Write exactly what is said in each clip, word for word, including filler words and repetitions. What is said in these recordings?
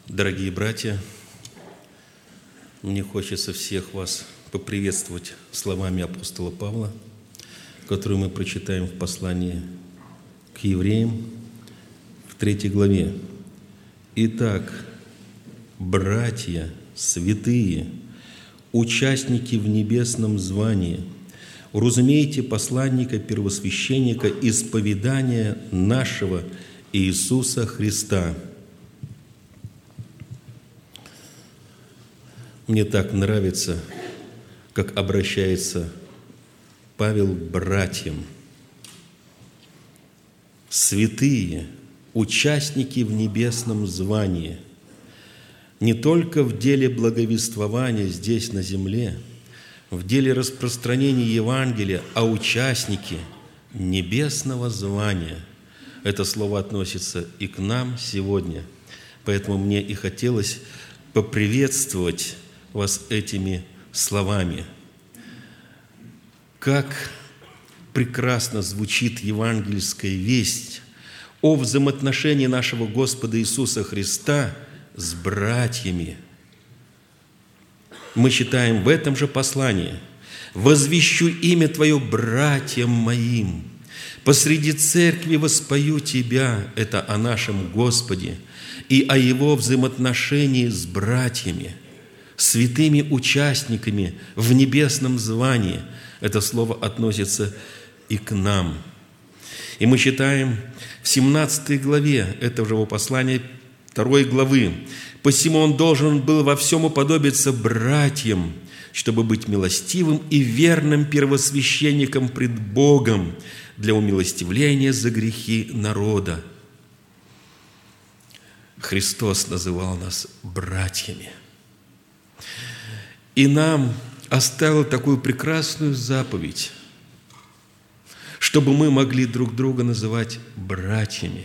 Дорогие братья, мне хочется всех вас поприветствовать словами апостола Павла, которые мы прочитаем в послании к евреям в третьей главе. Итак, братья, святые, участники в небесном звании, уразумейте посланника, первосвященника исповедания нашего Иисуса Христа. Мне так нравится, как обращается Павел к братьям. Святые, участники в небесном звании, не только в деле благовествования здесь на земле, в деле распространения Евангелия, а участники небесного звания. Это слово относится и к нам сегодня. Поэтому мне и хотелось поприветствовать вас этими словами. Как прекрасно звучит евангельская весть о взаимоотношении нашего Господа Иисуса Христа с братьями. Мы читаем в этом же послании: «Возвещу имя Твое братьям моим, посреди церкви воспою Тебя», это о нашем Господе, и о Его взаимоотношении с братьями, святыми участниками в небесном звании. Это слово относится и к нам. И мы читаем в семнадцатой главе этого же послания, второй главы: «Посему он должен был во всем уподобиться братьям, чтобы быть милостивым и верным первосвященником пред Богом для умилостивления за грехи народа». Христос называл нас братьями. И нам оставил такую прекрасную заповедь, чтобы мы могли друг друга называть братьями.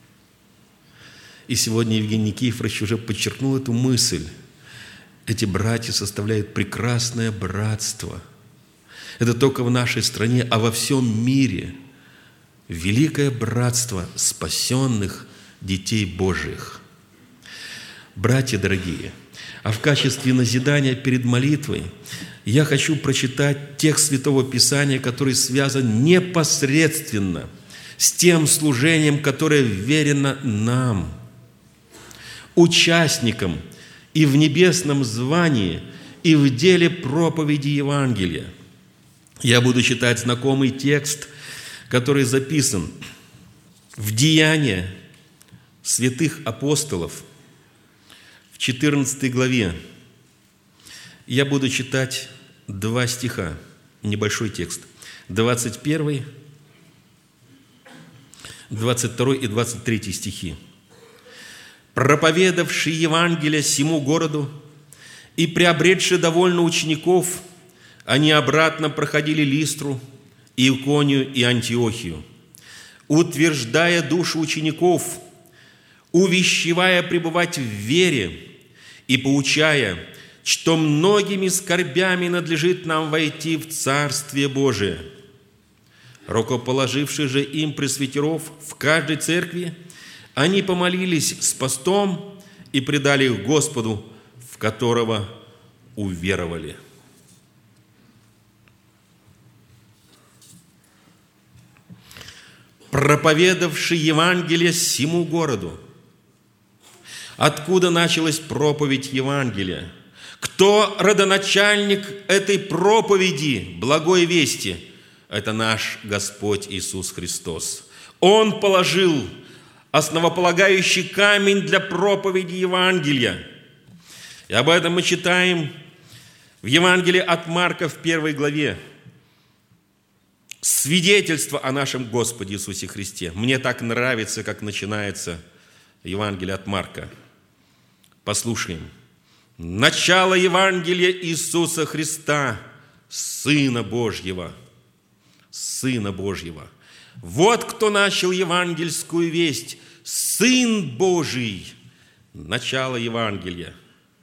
И сегодня Евгений Никифорович уже подчеркнул эту мысль. Эти братья составляют прекрасное братство. Это только в нашей стране, а во всем мире великое братство спасенных детей Божьих. Братья дорогие, а в качестве назидания перед молитвой я хочу прочитать текст Святого Писания, который связан непосредственно с тем служением, которое верено нам, участникам и в небесном звании, и в деле проповеди Евангелия. Я буду читать знакомый текст, который записан в Деяниях святых апостолов, в четырнадцатой главе. Я буду читать два стиха, небольшой текст. двадцать первый, двадцать второй и двадцать третий стихи. «Проповедавший Евангелие сему городу и приобретший довольно учеников, они обратно проходили Листру, Иконию и Антиохию, утверждая души учеников, увещевая пребывать в вере и поучая, что многими скорбями надлежит нам войти в Царствие Божие. Рукоположивши же им пресвитеров в каждой церкви, они помолились с постом и предали их Господу, в которого уверовали». Проповедавший Евангелие сему городу. Откуда началась проповедь Евангелия? Кто родоначальник этой проповеди, благой вести? Это наш Господь Иисус Христос. Он положил основополагающий камень для проповеди Евангелия. И об этом мы читаем в Евангелии от Марка в первой главе. Свидетельство о нашем Господе Иисусе Христе. Мне так нравится, как начинается Евангелие от Марка. Послушаем. «Начало Евангелия Иисуса Христа, Сына Божьего». Сына Божьего. Вот кто начал евангельскую весть. Сын Божий. Начало Евангелия.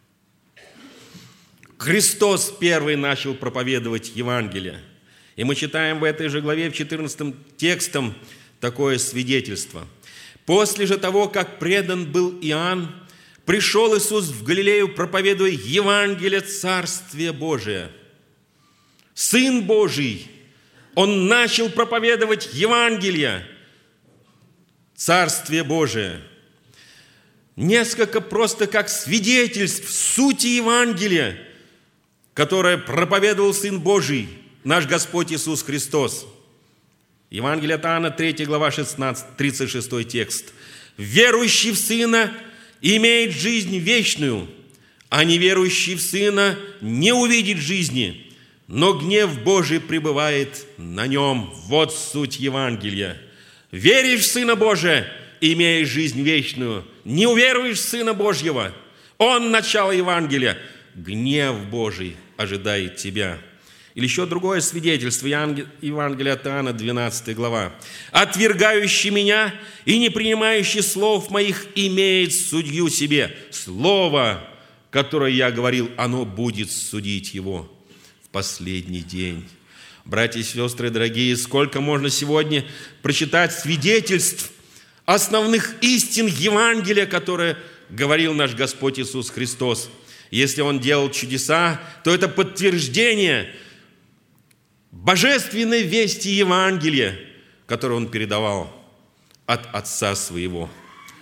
Христос первый начал проповедовать Евангелие. И мы читаем в этой же главе, в четырнадцатом текстом, такое свидетельство. «После же того, как предан был Иоанн, пришел Иисус в Галилею, проповедуя Евангелие Царствия Божия. Сын Божий, Он начал проповедовать Евангелие Царствие Божие. Несколько просто как свидетельств сути Евангелия, которое проповедовал Сын Божий, наш Господь Иисус Христос. Евангелие от Иоанна, третья глава, шестнадцатый, тридцать шестой текст. «Верующий в Сына имеет жизнь вечную, а неверующий в Сына не увидит жизни, но гнев Божий пребывает на нем». Вот суть Евангелия. Веришь в Сына Божия, имеешь жизнь вечную. Не уверуешь в Сына Божьего, Он начало Евангелия. Гнев Божий ожидает тебя. Или еще другое свидетельство, Евангелие от Иоанна, двенадцатая глава. «Отвергающий меня и не принимающий слов моих имеет судью себе. Слово, которое я говорил, оно будет судить его в последний день». Братья и сестры, дорогие, сколько можно сегодня прочитать свидетельств основных истин Евангелия, которое говорил наш Господь Иисус Христос. Если Он делал чудеса, то это подтверждение божественной вести Евангелия, которую Он передавал от Отца Своего.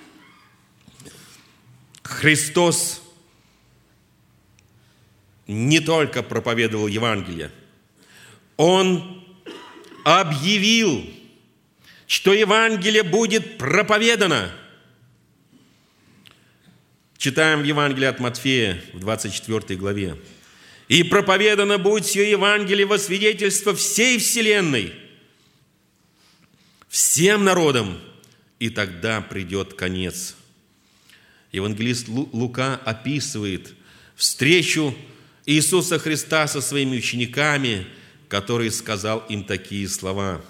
Христос не только проповедовал Евангелие, Он объявил, что Евангелие будет проповедано. Читаем в Евангелии от Матфея в двадцать четвёртой главе. «И проповедано будет сие Евангелие во свидетельство всей вселенной, всем народам, и тогда придет конец». Евангелист Лука описывает встречу Иисуса Христа со своими учениками, который сказал им такие слова.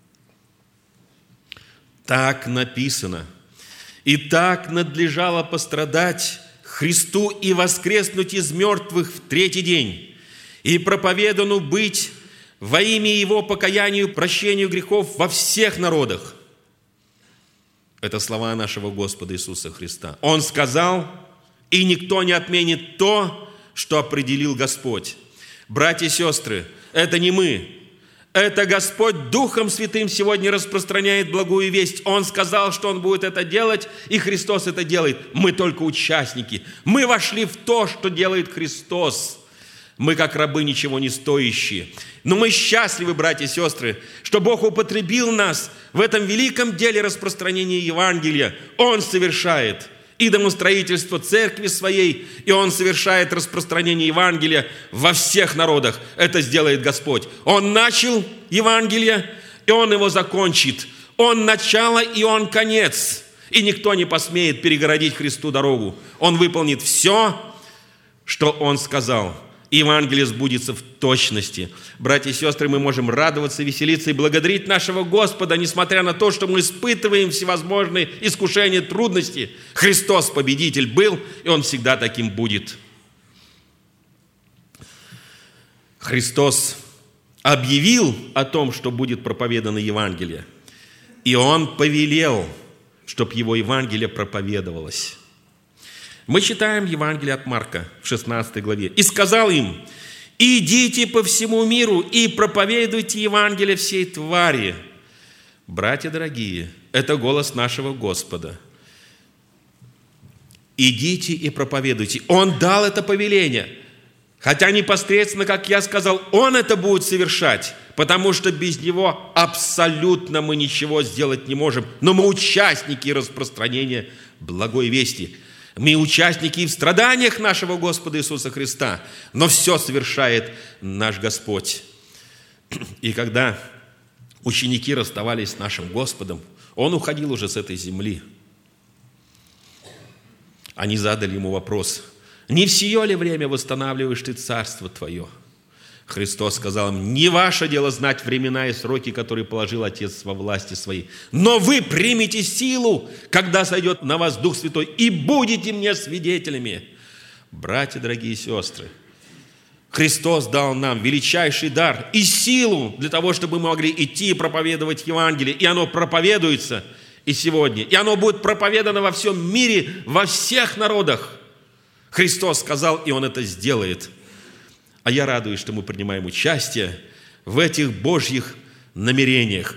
«Так написано, и так надлежало пострадать Христу и воскреснуть из мертвых в третий день, и проповедану быть во имя Его покаянию, прощению грехов во всех народах». Это слова нашего Господа Иисуса Христа. Он сказал, и никто не отменит то, что определил Господь. Братья и сестры, это не мы. Это Господь Духом Святым сегодня распространяет благую весть. Он сказал, что Он будет это делать, и Христос это делает. Мы только участники. Мы вошли в то, что делает Христос. Мы, как рабы, ничего не стоящие. Но мы счастливы, братья и сестры, что Бог употребил нас в этом великом деле распространения Евангелия. Он совершает и домостроительство церкви своей, и Он совершает распространение Евангелия во всех народах. Это сделает Господь. Он начал Евангелие, и Он его закончит. Он начало, и Он конец. И никто не посмеет перегородить Христу дорогу. Он выполнит все, что Он сказал. Евангелие сбудется в точности. Братья и сестры, мы можем радоваться, веселиться и благодарить нашего Господа, несмотря на то, что мы испытываем всевозможные искушения, трудности. Христос победитель был, и Он всегда таким будет. Христос объявил о том, что будет проповедано Евангелие, и Он повелел, чтобы Его Евангелие проповедовалось. Мы читаем Евангелие от Марка в шестнадцатой главе. «И сказал им: идите по всему миру и проповедуйте Евангелие всей твари». Братья дорогие, это голос нашего Господа. Идите и проповедуйте. Он дал это повеление. Хотя непосредственно, как я сказал, Он это будет совершать, потому что без Него абсолютно мы ничего сделать не можем. Но мы участники распространения благой вести. Мы участники и в страданиях нашего Господа Иисуса Христа, но все совершает наш Господь. И когда ученики расставались с нашим Господом, Он уходил уже с этой земли. Они задали Ему вопрос: «Не в сие ли время восстанавливаешь Ты царство Твое?» Христос сказал им: «Не ваше дело знать времена и сроки, которые положил Отец во власти своей. Но вы примете силу, когда сойдет на вас Дух Святой, и будете мне свидетелями». Братья, дорогие сестры, Христос дал нам величайший дар и силу для того, чтобы мы могли идти и проповедовать Евангелие. И оно проповедуется. и сегодня. И оно будет проповедано во всем мире, во всех народах. Христос сказал, и Он это сделает. А я радуюсь, что мы принимаем участие в этих Божьих намерениях.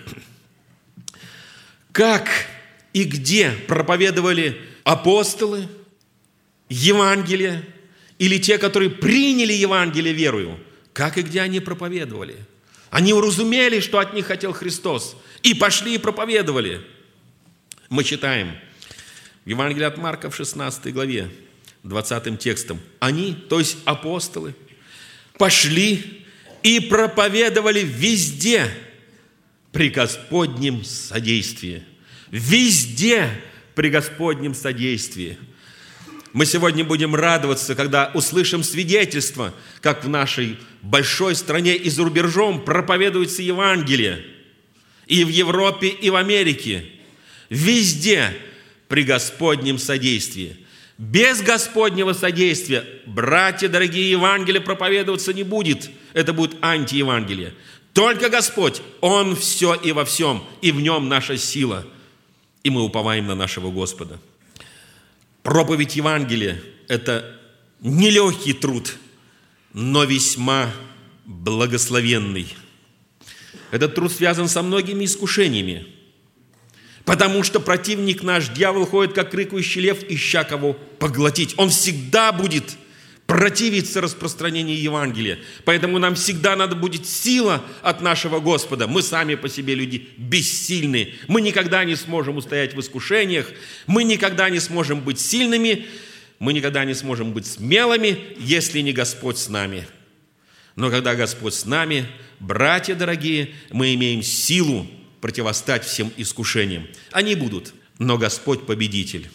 Как и где проповедовали апостолы Евангелие, или те, которые приняли Евангелие верою, как и где они проповедовали? Они уразумели, что от них хотел Христос, и пошли и проповедовали. Мы читаем в Евангелии от Марка в шестнадцатой главе, двадцатым текстом. Они, то есть апостолы, пошли и проповедовали везде при Господнем содействии. Везде при Господнем содействии. Мы сегодня будем радоваться, когда услышим свидетельство, как в нашей большой стране и за рубежом проповедуется Евангелие. И в Европе, и в Америке. Везде при Господнем содействии. Без Господнего содействия, братья дорогие, Евангелие проповедоваться не будет. Это будет антиевангелие. Только Господь, Он все и во всем, и в Нем наша сила. И мы уповаем на нашего Господа. Проповедь Евангелия – это нелегкий труд, но весьма благословенный. Этот труд связан со многими искушениями, потому что противник наш, дьявол, ходит, как рыкающий лев, ища кого поглотить. Он всегда будет противиться распространению Евангелия. Поэтому нам всегда надо будет сила от нашего Господа. Мы сами по себе люди бессильны. Мы никогда не сможем устоять в искушениях. Мы никогда не сможем быть сильными. Мы никогда не сможем быть смелыми, если не Господь с нами. Но когда Господь с нами, братья дорогие, мы имеем силу противостать всем искушениям. Они будут, но Господь победитель.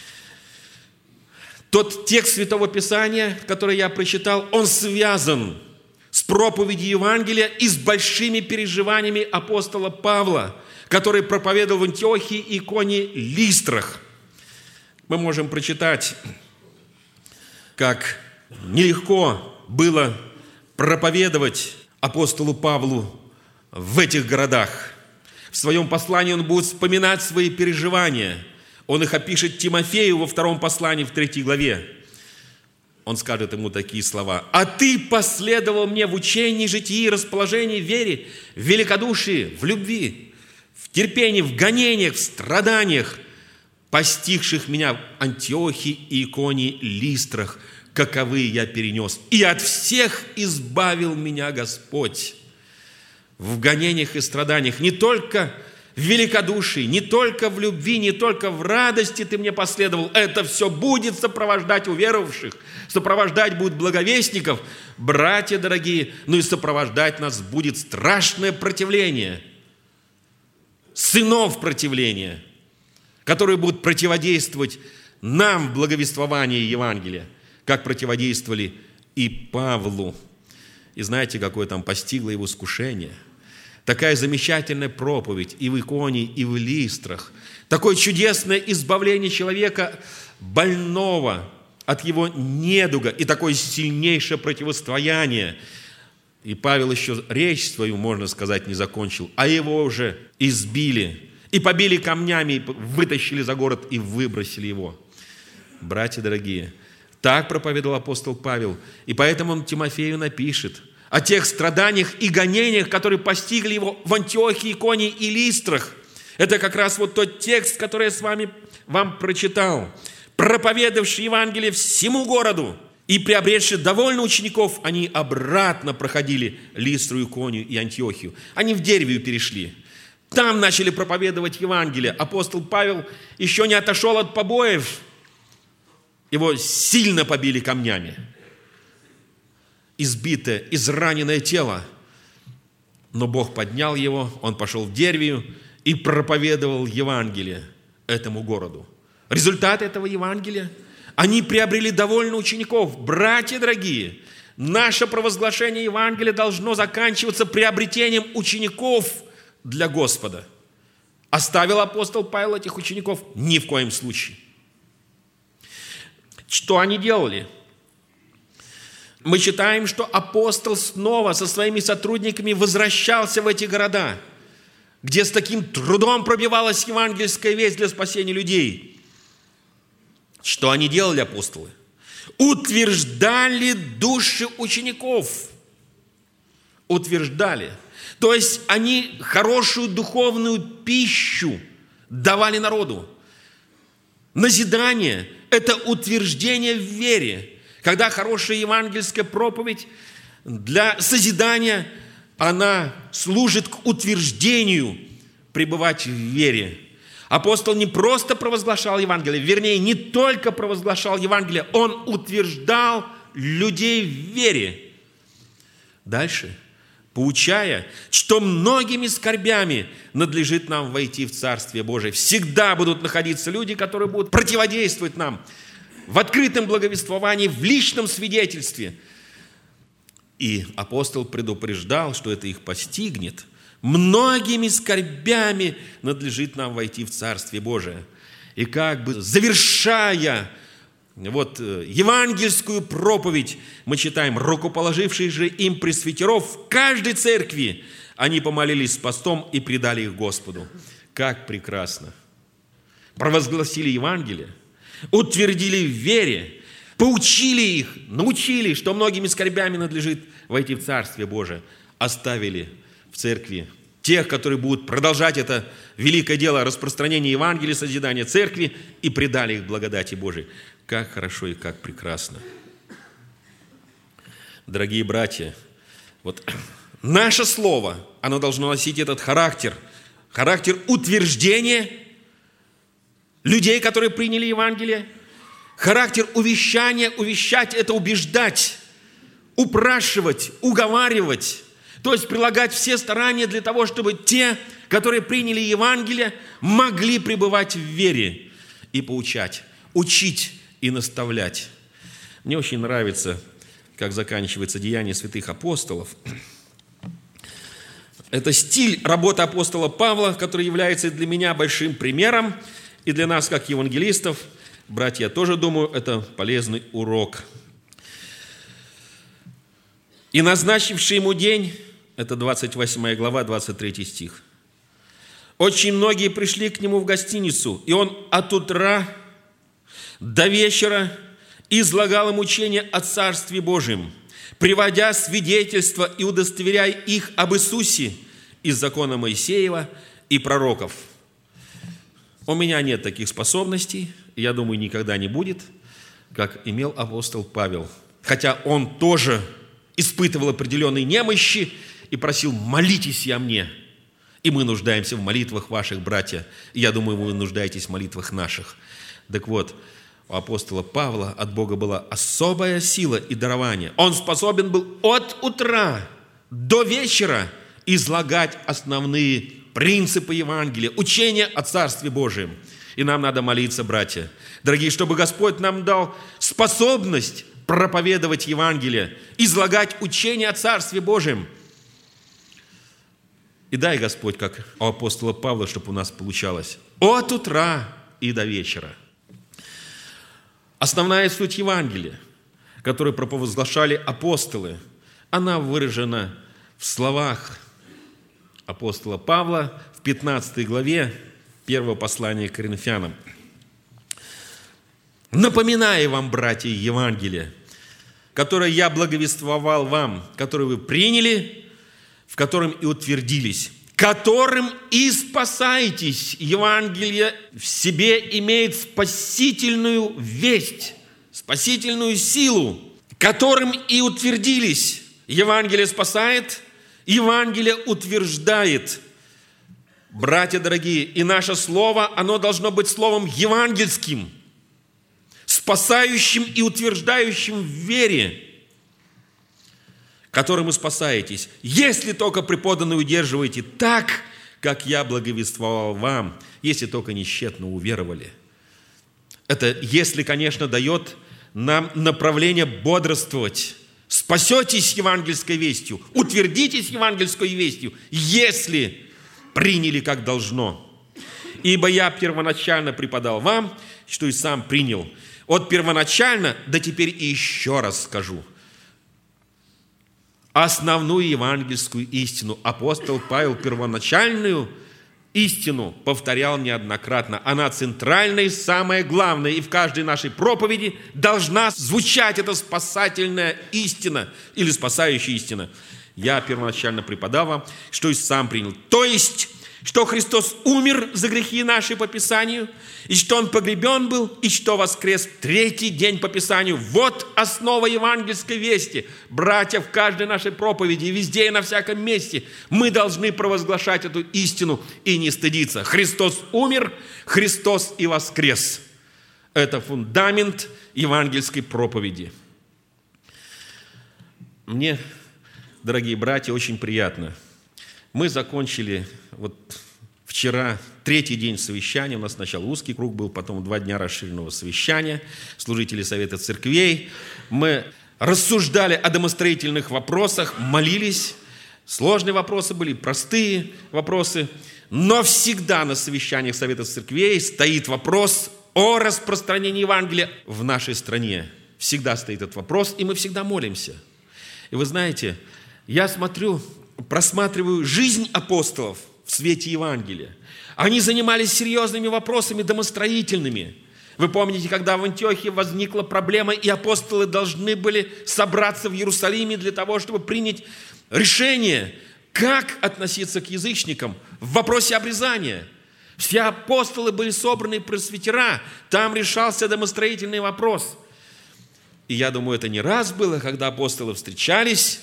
Тот текст Святого Писания, который я прочитал, он связан с проповедью Евангелия и с большими переживаниями апостола Павла, который проповедовал в Антиохии, Иконии, Листрах. Мы можем прочитать, как нелегко было проповедовать апостолу Павлу в этих городах. В своем послании он будет вспоминать свои переживания. Он их опишет Тимофею во втором послании, в третьей главе. Он скажет ему такие слова. «А ты последовал мне в учении, житии, расположении, вере, в великодушии, в любви, в терпении, в гонениях, в страданиях, постигших меня в Антиохии, Иконии, Листрах, каковы я перенес. И от всех избавил меня Господь». В гонениях и страданиях не только в великодушии, не только в любви, не только в радости ты мне последовал. Это все будет сопровождать уверовавших, сопровождать будет благовестников, братья дорогие, ну и сопровождать нас будет страшное противление, сынов противления, которые будут противодействовать нам в благовествовании Евангелия, как противодействовали и Павлу. И знаете, какое там постигло его искушение? Такая замечательная проповедь и в Иконии, и в Листрах. Такое чудесное избавление человека больного от его недуга и такое сильнейшее противостояние. И Павел еще речь свою, можно сказать, не закончил, а его уже избили и побили камнями, вытащили за город и выбросили его. Братья дорогие, так проповедовал апостол Павел, и поэтому он Тимофею напишет о тех страданиях и гонениях, которые постигли его в Антиохии, Иконии и Листрах. Это как раз вот тот текст, который я с вами вам прочитал. Проповедовавший Евангелие всему городу и приобретший довольно учеников, они обратно проходили Листру, Иконию и Антиохию. Они в Дервию перешли. Там начали проповедовать Евангелие. Апостол Павел еще не отошел от побоев. Его сильно побили камнями. Избитое, израненное тело. Но Бог поднял его, он пошел в Дервию и проповедовал Евангелие этому городу. Результат этого Евангелия – они приобрели довольно учеников. Братья дорогие, наше провозглашение Евангелия должно заканчиваться приобретением учеников для Господа. Оставил апостол Павел этих учеников? Ни в коем случае. Что они делали? Мы читаем, что апостол снова со своими сотрудниками возвращался в эти города. где с таким трудом пробивалась евангельская весть для спасения людей. Что они делали, апостолы? Утверждали души учеников. Утверждали. То есть они хорошую духовную пищу давали народу. Назидание – это утверждение в вере. Когда хорошая евангельская проповедь для созидания, она служит к утверждению пребывать в вере. Апостол не просто провозглашал Евангелие, вернее, не только провозглашал Евангелие, он утверждал людей в вере. Дальше, поучая, что многими скорбями надлежит нам войти в Царствие Божие. Всегда будут находиться люди, которые будут противодействовать нам в открытом благовествовании, в личном свидетельстве. И апостол предупреждал, что это их постигнет. Многими скорбями надлежит нам войти в Царствие Божие. И как бы завершая вот евангельскую проповедь, мы читаем: рукоположившие же им пресвитеров в каждой церкви, они помолились с постом и предали их Господу. Как прекрасно! Провозгласили Евангелие, утвердили в вере, поучили их, научили, что многими скорбями надлежит войти в Царствие Божие, оставили в церкви тех, которые будут продолжать это великое дело распространения Евангелия, созидания церкви, и предали их благодати Божией. Как хорошо и как прекрасно. Дорогие братья, вот наше слово, оно должно носить этот характер, характер утверждения людей, которые приняли Евангелие, характер увещания, увещать – это убеждать, упрашивать, уговаривать, то есть прилагать все старания для того, чтобы те, которые приняли Евангелие, могли пребывать в вере и поучать, учить и наставлять. Мне очень нравится, как заканчивается Деяния святых апостолов. Это стиль работы апостола Павла, который является для меня большим примером, и для нас, как евангелистов, братья, я тоже думаю, это полезный урок. «И назначивший ему день», это двадцать восьмая глава, двадцать третий стих, «очень многие пришли к нему в гостиницу, и он от утра до вечера излагал им учение о Царстве Божьем, приводя свидетельства и удостоверяя их об Иисусе из закона Моисеева и пророков». У меня нет таких способностей, я думаю, никогда не будет, как имел апостол Павел. Хотя он тоже испытывал определенные немощи и просил: молитесь о мне. И мы нуждаемся в молитвах ваших, братья. И я думаю, вы нуждаетесь в молитвах наших. Так вот, у апостола Павла от Бога была особая сила и дарование. Он способен был от утра до вечера излагать основные принципы Евангелия, учение о Царстве Божьем. И нам надо молиться, братья, дорогие, чтобы Господь нам дал способность проповедовать Евангелие, излагать учение о Царстве Божьем. И дай, Господь, как у апостола Павла, чтобы у нас получалось от утра и до вечера. Основная суть Евангелия, которую провозглашали апостолы, она выражена в словах апостола Павла в пятнадцатой главе первого послания к Коринфянам. «Напоминаю вам, братья, Евангелие, которое я благовествовал вам, которое вы приняли, в котором и утвердились, которым и спасаетесь». Евангелие в себе имеет спасительную весть, спасительную силу, которым и утвердились. Евангелие спасает, Евангелие утверждает. Братья дорогие, и наше слово, оно должно быть словом евангельским, спасающим и утверждающим в вере, которым вы спасаетесь, если только преподанное удерживаете так, как я благовествовал вам, если только нещетно уверовали. Это если, конечно, дает нам направление бодрствовать. Спасетесь евангельской вестью, утвердитесь евангельской вестью, если приняли как должно. Ибо я первоначально преподал вам, что и сам принял. От первоначально, да теперь и еще раз скажу. Основную евангельскую истину апостол Павел первоначальную истину повторял неоднократно. Она центральная и самая главная. И в каждой нашей проповеди должна звучать эта спасательная истина или спасающая истина. Я первоначально преподал вам, что и сам принял. То есть, что Христос умер за грехи наши по Писанию, и что Он погребен был, и что воскрес в третий день по Писанию. Вот основа евангельской вести. Братья, в каждой нашей проповеди, везде и на всяком месте мы должны провозглашать эту истину и не стыдиться. Христос умер, Христос и воскрес. Это фундамент евангельской проповеди. Мне, дорогие братья, очень приятно. Мы закончили вот вчера третий день совещания. У нас сначала узкий круг был, потом два дня расширенного совещания. Служители Совета Церквей. Мы рассуждали о домостроительных вопросах, молились. Сложные вопросы были, простые вопросы. Но всегда на совещаниях Совета Церквей стоит вопрос о распространении Евангелия в нашей стране. Всегда стоит этот вопрос, и мы всегда молимся. И вы знаете, я смотрю, просматриваю жизнь апостолов в свете Евангелия. Они занимались серьезными вопросами домостроительными. Вы помните, когда в Антиохии возникла проблема, и апостолы должны были собраться в Иерусалиме для того, чтобы принять решение, как относиться к язычникам в вопросе обрезания. Все апостолы были собраны пресвитера, там решался домостроительный вопрос. И я думаю, это не раз было, когда апостолы встречались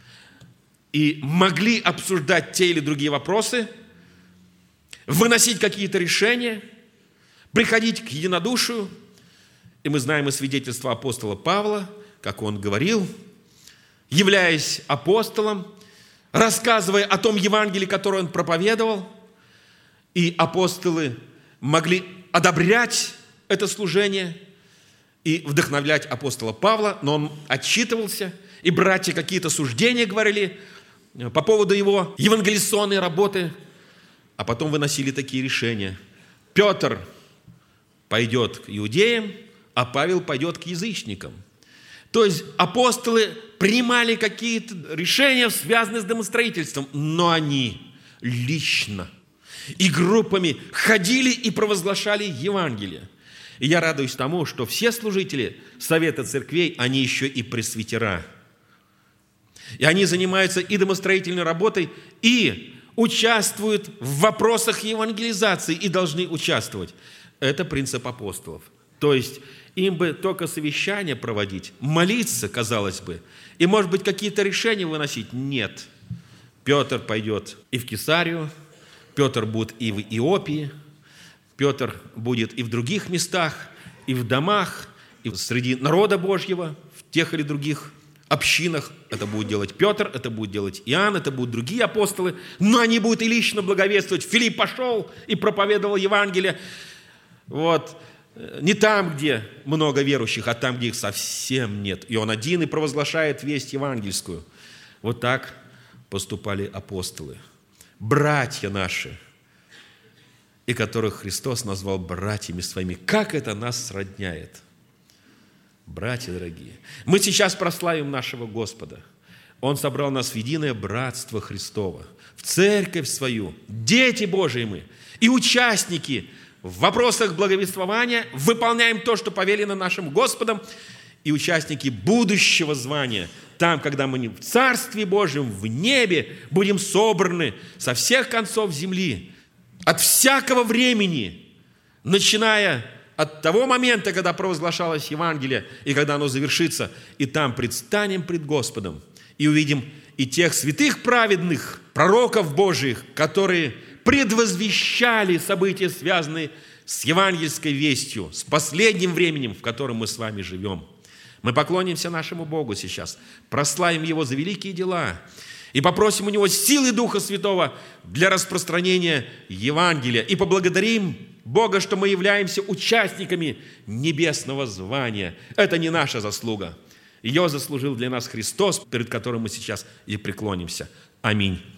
и могли обсуждать те или другие вопросы, выносить какие-то решения, приходить к единодушию. И мы знаем и свидетельство апостола Павла, как он говорил, являясь апостолом, рассказывая о том Евангелии, которое он проповедовал, и апостолы могли одобрять это служение и вдохновлять апостола Павла, но он отчитывался, и братья какие-то суждения говорили по поводу его евангелизационной работы, а потом выносили такие решения. Петр пойдет к иудеям, а Павел пойдет к язычникам. То есть апостолы принимали какие-то решения, связанные с домостроительством, но они лично и группами ходили и провозглашали Евангелие. И я радуюсь тому, что все служители Совета Церквей, они еще и пресвитера. И они занимаются и домостроительной работой, и участвуют в вопросах евангелизации, и должны участвовать. Это принцип апостолов. То есть им бы только совещания проводить, молиться, казалось бы, и, может быть, какие-то решения выносить. Нет. Петр пойдет и в Кесарию, Петр будет и в Иопии, Петр будет и в других местах, и в домах, и среди народа Божьего, в тех или других общинах. Это будет делать Петр, это будет делать Иоанн, это будут другие апостолы, но они будут и лично благовествовать. Филипп пошел и проповедовал Евангелие. Вот. Не там, где много верующих, а там, где их совсем нет. И он один и провозглашает весть евангельскую. Вот так поступали апостолы. Братья наши, и которых Христос назвал братьями своими. Как это нас сродняет? Братья дорогие, мы сейчас прославим нашего Господа. Он собрал нас в единое братство Христово, в церковь свою, дети Божии мы, и участники в вопросах благовествования, выполняем то, что повелено нашим Господом, и участники будущего звания, там, когда мы в Царстве Божьем, в небе, будем собраны со всех концов земли, от всякого времени, начиная от того момента, когда провозглашалось Евангелие, и когда оно завершится, и там предстанем пред Господом, и увидим и тех святых праведных пророков Божиих, которые предвозвещали события, связанные с евангельской вестью, с последним временем, в котором мы с вами живем. Мы поклонимся нашему Богу сейчас, прославим Его за великие дела и попросим у Него силы Духа Святого для распространения Евангелия. И поблагодарим Бога, что мы являемся участниками небесного звания. Это не наша заслуга. Ее заслужил для нас Христос, перед которым мы сейчас и преклонимся. Аминь.